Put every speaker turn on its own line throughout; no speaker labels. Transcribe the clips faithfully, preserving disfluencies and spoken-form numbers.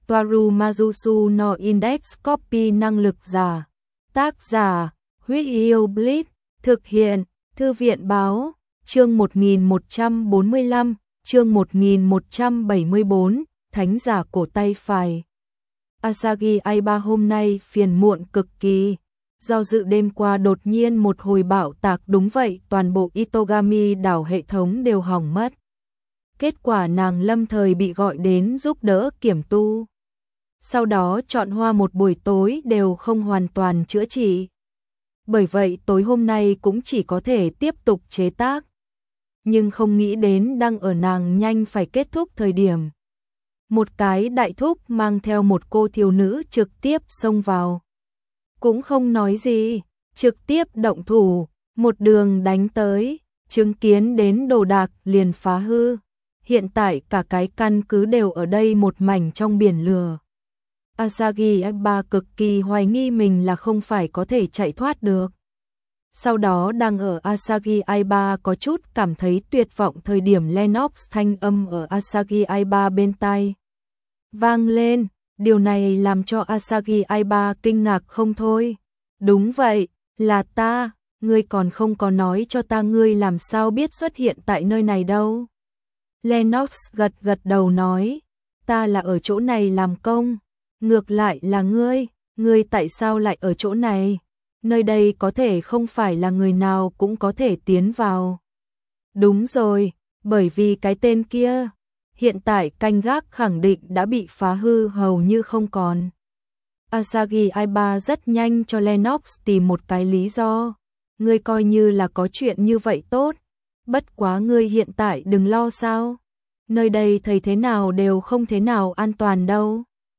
Toaru Majusu no Index Copy năng lực giả. Tác giả, Huyết Yêu Blitz, thực hiện, Thư viện báo, chương một nghìn một trăm bốn mươi lăm, chương một nghìn một trăm bảy mươi bốn, Thánh giả cổ tay phải. Asagi Aiba hôm nay phiền muộn cực kỳ. Do dự đêm qua đột nhiên một hồi bão tạc, đúng vậy, toàn bộ Itogami đảo hệ thống đều hỏng mất. Kết quả nàng lâm thời bị gọi đến giúp đỡ kiểm tu. Sau đó chọn hoa một buổi tối đều không hoàn toàn chữa trị. Bởi vậy tối hôm nay cũng chỉ có thể tiếp tục chế tác. Nhưng không nghĩ đến đang ở nàng nhanh phải kết thúc thời điểm. Một cái đại thúc mang theo một cô thiếu nữ trực tiếp xông vào. Cũng không nói gì, trực tiếp động thủ, một đường đánh tới, chứng kiến đến đồ đạc liền phá hư. Hiện tại cả cái căn cứ đều ở đây một mảnh trong biển lửa. Asagi Aiba cực kỳ hoài nghi mình là không phải có thể chạy thoát được. Sau đó đang ở Asagi Aiba có chút cảm thấy tuyệt vọng thời điểm Lennox thanh âm ở Asagi Aiba bên tai vang lên, điều này làm cho Asagi Aiba kinh ngạc không thôi. Đúng vậy, là ta, ngươi còn không có nói cho ta ngươi làm sao biết xuất hiện tại nơi này đâu. Lennox gật gật đầu nói, ta là ở chỗ này làm công, ngược lại là ngươi, ngươi tại sao lại ở chỗ này? Nơi đây có thể không phải là người nào cũng có thể tiến vào. Đúng rồi, bởi vì cái tên kia, hiện tại canh gác khẳng định đã bị phá hư hầu như không còn. Asagi Aiba rất nhanh cho Lennox tìm một cái lý do. Ngươi coi như là có chuyện như vậy tốt, bất quá ngươi hiện tại đừng lo sao. Nơi đây thấy thế nào đều không thế nào an toàn đâu.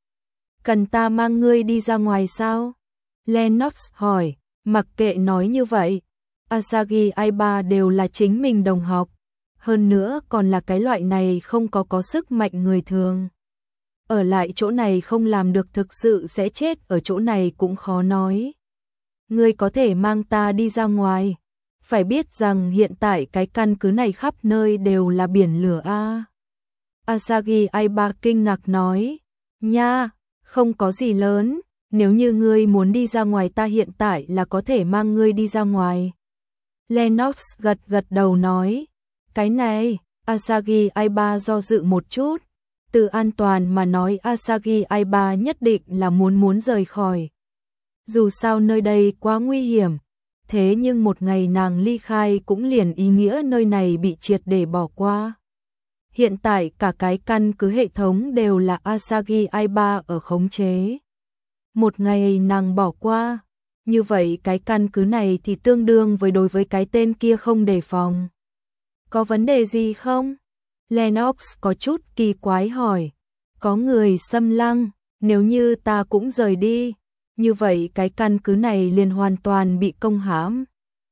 Cần ta mang ngươi đi ra ngoài sao? Lennox hỏi, mặc kệ nói như vậy. Asagi Aiba đều là chính mình đồng học. Hơn nữa còn là cái loại này không có có sức mạnh người thường. Ở lại chỗ này không làm được thực sự sẽ chết ở chỗ này cũng khó nói. Ngươi có thể mang ta đi ra ngoài. Phải biết rằng hiện tại cái căn cứ này khắp nơi đều là biển lửa a. Asagi Aiba kinh ngạc nói, nha, không có gì lớn, nếu như ngươi muốn đi ra ngoài ta hiện tại là có thể mang ngươi đi ra ngoài. Lennox gật gật đầu nói, cái này, Asagi Aiba do dự một chút, từ an toàn mà nói Asagi Aiba nhất định là muốn muốn rời khỏi. Dù sao nơi đây quá nguy hiểm, thế nhưng một ngày nàng ly khai cũng liền ý nghĩa nơi này bị triệt để bỏ qua. Hiện tại cả cái căn cứ hệ thống đều là Asagi Aiba ở khống chế. Một ngày nàng bỏ qua, như vậy cái căn cứ này thì tương đương với đối với cái tên kia không đề phòng. Có vấn đề gì không? Lennox có chút kỳ quái hỏi. Có người xâm lăng, nếu như ta cũng rời đi, như vậy cái căn cứ này liền hoàn toàn bị công hãm.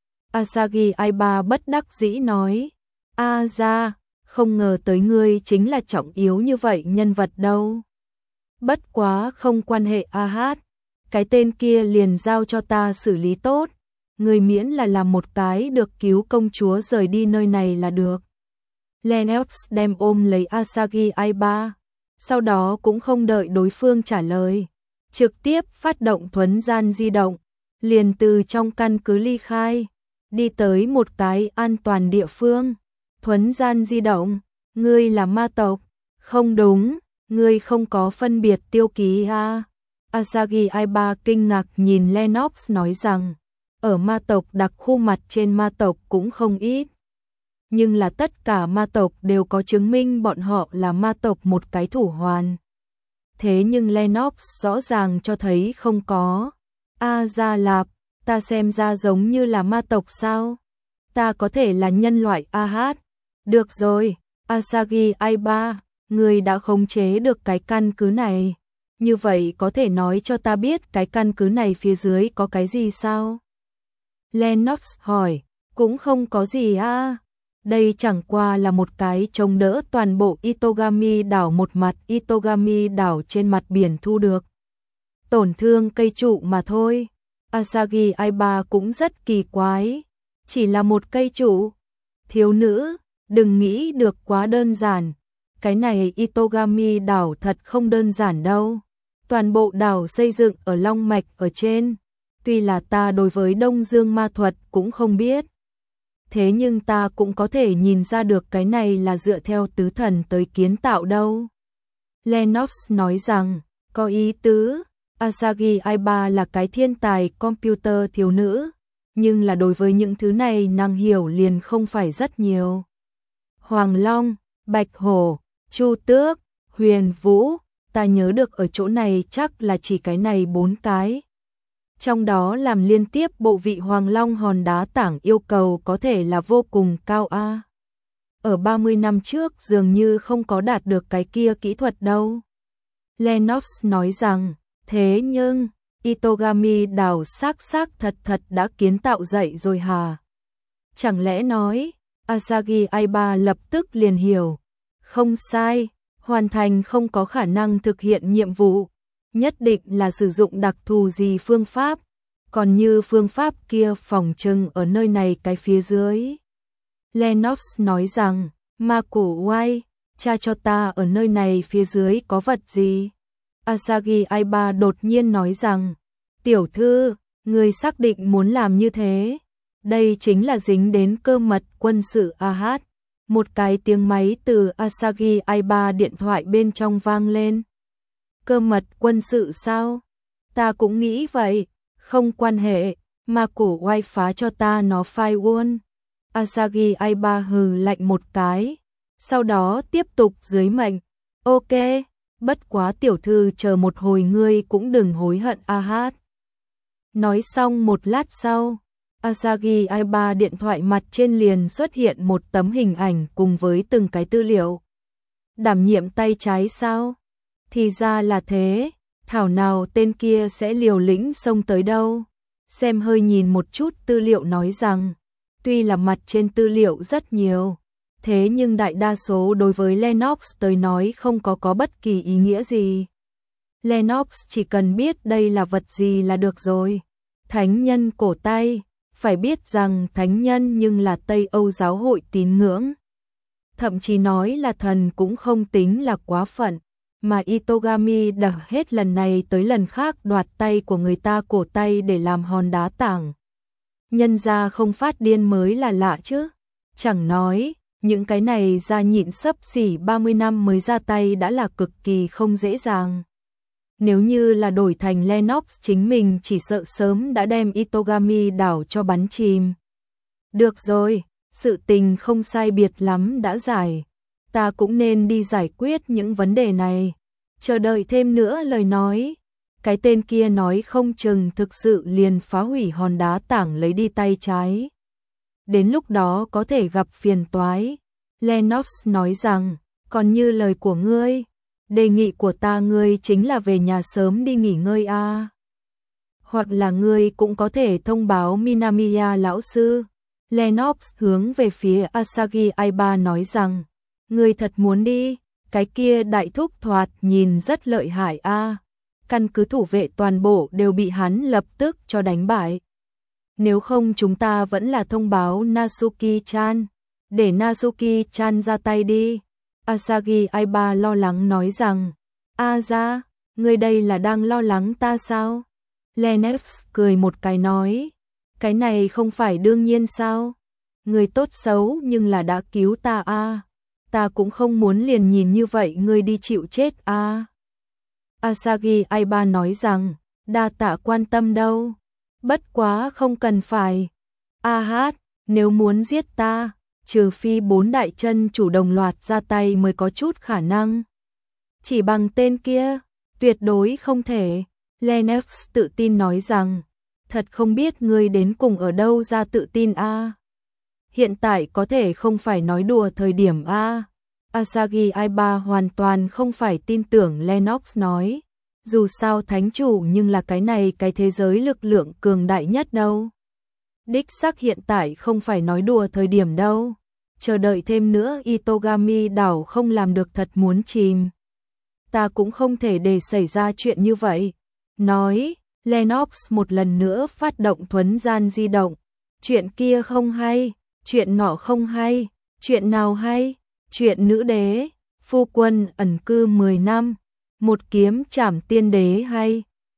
Asagi Aiba bất đắc dĩ nói, a ra, không ngờ tới ngươi chính là trọng yếu như vậy nhân vật đâu. Bất quá không quan hệ a hát, cái tên kia liền giao cho ta xử lý tốt, ngươi miễn là làm một cái được cứu công chúa rời đi nơi này là được. Lennox đem ôm lấy Asagi Aiba, sau đó cũng không đợi đối phương trả lời, trực tiếp phát động thuấn gian di động, liền từ trong căn cứ ly khai, đi tới một cái an toàn địa phương. Thuấn gian di động, ngươi là ma tộc? Không đúng, ngươi không có phân biệt tiêu ký a. Asagi Aiba kinh ngạc nhìn Lennox nói rằng, ở ma tộc đặc khu mặt trên ma tộc cũng không ít. Nhưng là tất cả ma tộc đều có chứng minh bọn họ là ma tộc một cái thủ hoàn. Thế nhưng Lennox rõ ràng cho thấy không có. A Gia Lạp, ta xem ra giống như là ma tộc sao? Ta có thể là nhân loại a hát. Được rồi, Asagi Aiba, ngươi đã khống chế được cái căn cứ này. Như vậy có thể nói cho ta biết cái căn cứ này phía dưới có cái gì sao? Lennox hỏi, cũng không có gì a. Đây chẳng qua là một cái chống đỡ toàn bộ Itogami đảo, một mặt Itogami đảo trên mặt biển thu được tổn thương cây trụ mà thôi. Asagi Aiba cũng rất kỳ quái, chỉ là một cây trụ. Thiếu nữ, đừng nghĩ được quá đơn giản, cái này Itogami đảo thật không đơn giản đâu. Toàn bộ đảo xây dựng ở Long Mạch ở trên. Tuy là ta đối với Đông Dương ma thuật cũng không biết. Thế nhưng ta cũng có thể nhìn ra được cái này là dựa theo tứ thần tới kiến tạo đâu. Lennox nói rằng, có ý tứ, Asagi Aiba là cái thiên tài computer thiếu nữ, nhưng là đối với những thứ này nàng hiểu liền không phải rất nhiều. Hoàng Long, Bạch Hổ, Chu Tước, Huyền Vũ, ta nhớ được ở chỗ này chắc là chỉ cái này bốn cái. Trong đó làm liên tiếp bộ vị Hoàng Long hòn đá tảng yêu cầu có thể là vô cùng cao a. Ở ba mươi năm trước dường như không có đạt được cái kia kỹ thuật đâu. Lennox nói rằng, thế nhưng, Itogami đảo xác xác thật thật đã kiến tạo dậy rồi hả? Chẳng lẽ nói, Asagi Aiba lập tức liền hiểu. Không sai, hoàn thành không có khả năng thực hiện nhiệm vụ, nhất định là sử dụng đặc thù gì phương pháp, còn như phương pháp kia phòng trừng ở nơi này cái phía dưới. Lennox nói rằng, ma cổ oai, cha cho ta ở nơi này phía dưới có vật gì? Asagi Aiba đột nhiên nói rằng, tiểu thư, người xác định muốn làm như thế. Đây chính là dính đến cơ mật quân sự a hát. Một cái tiếng máy từ Asagi Aiba điện thoại bên trong vang lên. Cơ mật quân sự sao? Ta cũng nghĩ vậy, không quan hệ, mà cổ oai phá cho ta nó firewall. Asagi Aiba hừ lạnh một cái, sau đó tiếp tục dưới mệnh. Ok, bất quá tiểu thư chờ một hồi ngươi cũng đừng hối hận a hát. Nói xong một lát sau, Asagi Aiba điện thoại mặt trên liền xuất hiện một tấm hình ảnh cùng với từng cái tư liệu. Đảm nhiệm tay trái sao? Thì ra là thế, thảo nào tên kia sẽ liều lĩnh xông tới đâu. Xem hơi nhìn một chút tư liệu nói rằng, tuy là mặt trên tư liệu rất nhiều, thế nhưng đại đa số đối với Lennox tới nói không có có bất kỳ ý nghĩa gì. Lennox chỉ cần biết đây là vật gì là được rồi. Thánh nhân cổ tay, phải biết rằng thánh nhân nhưng là Tây Âu giáo hội tín ngưỡng. Thậm chí nói là thần cũng không tính là quá phận, mà Itogami đã hết lần này tới lần khác đoạt tay của người ta cổ tay để làm hòn đá tảng. Nhân ra không phát điên mới là lạ chứ. Chẳng nói, những cái này ra nhịn xấp xỉ ba mươi năm mới ra tay đã là cực kỳ không dễ dàng. Nếu như là đổi thành Lennox chính mình chỉ sợ sớm đã đem Itogami đảo cho bắn chìm. Được rồi, sự tình không sai biệt lắm đã giải. Ta cũng nên đi giải quyết những vấn đề này. Chờ đợi thêm nữa lời nói. Cái tên kia nói không chừng thực sự liền phá hủy hòn đá tảng lấy đi tay trái. Đến lúc đó có thể gặp phiền toái. Lennox nói rằng, còn như lời của ngươi, đề nghị của ta ngươi chính là về nhà sớm đi nghỉ ngơi a. À. Hoặc là ngươi cũng có thể thông báo Minamiya lão sư. Lennox hướng về phía Asagi Aiba nói rằng, ngươi thật muốn đi, cái kia đại thúc thoạt nhìn rất lợi hại a. À. Căn cứ thủ vệ toàn bộ đều bị hắn lập tức cho đánh bại. Nếu không chúng ta vẫn là thông báo Natsuki-chan, để Natsuki-chan ra tay đi. Asagi Aiba lo lắng nói rằng, a ra, người đây là đang lo lắng ta sao? Lennox cười một cái nói, cái này không phải đương nhiên sao? Người tốt xấu nhưng là đã cứu ta a, à. Ta cũng không muốn liền nhìn như vậy ngươi đi chịu chết a. À. Asagi Aiba nói rằng, đa tạ quan tâm đâu, bất quá không cần phải. A hát, nếu muốn giết ta, trừ phi bốn đại chân chủ đồng loạt ra tay mới có chút khả năng. Chỉ bằng tên kia, tuyệt đối không thể. Lennox tự tin nói rằng, thật không biết ngươi đến cùng ở đâu ra tự tin a. À. Hiện tại có thể không phải nói đùa thời điểm a. À. Asagi Aiba hoàn toàn không phải tin tưởng Lennox nói, dù sao thánh chủ nhưng là cái này cái thế giới lực lượng cường đại nhất đâu. Đích xác hiện tại không phải nói đùa thời điểm đâu, chờ đợi thêm nữa Itogami đảo không làm được thật muốn chìm. Ta cũng không thể để xảy ra chuyện như vậy. Nói, Lennox một lần nữa phát động thuấn gian di động. Chuyện kia không hay, chuyện nọ không hay, chuyện nào hay, chuyện nữ đế, Phu quân ẩn cư mười năm, một kiếm trảm tiên đế hay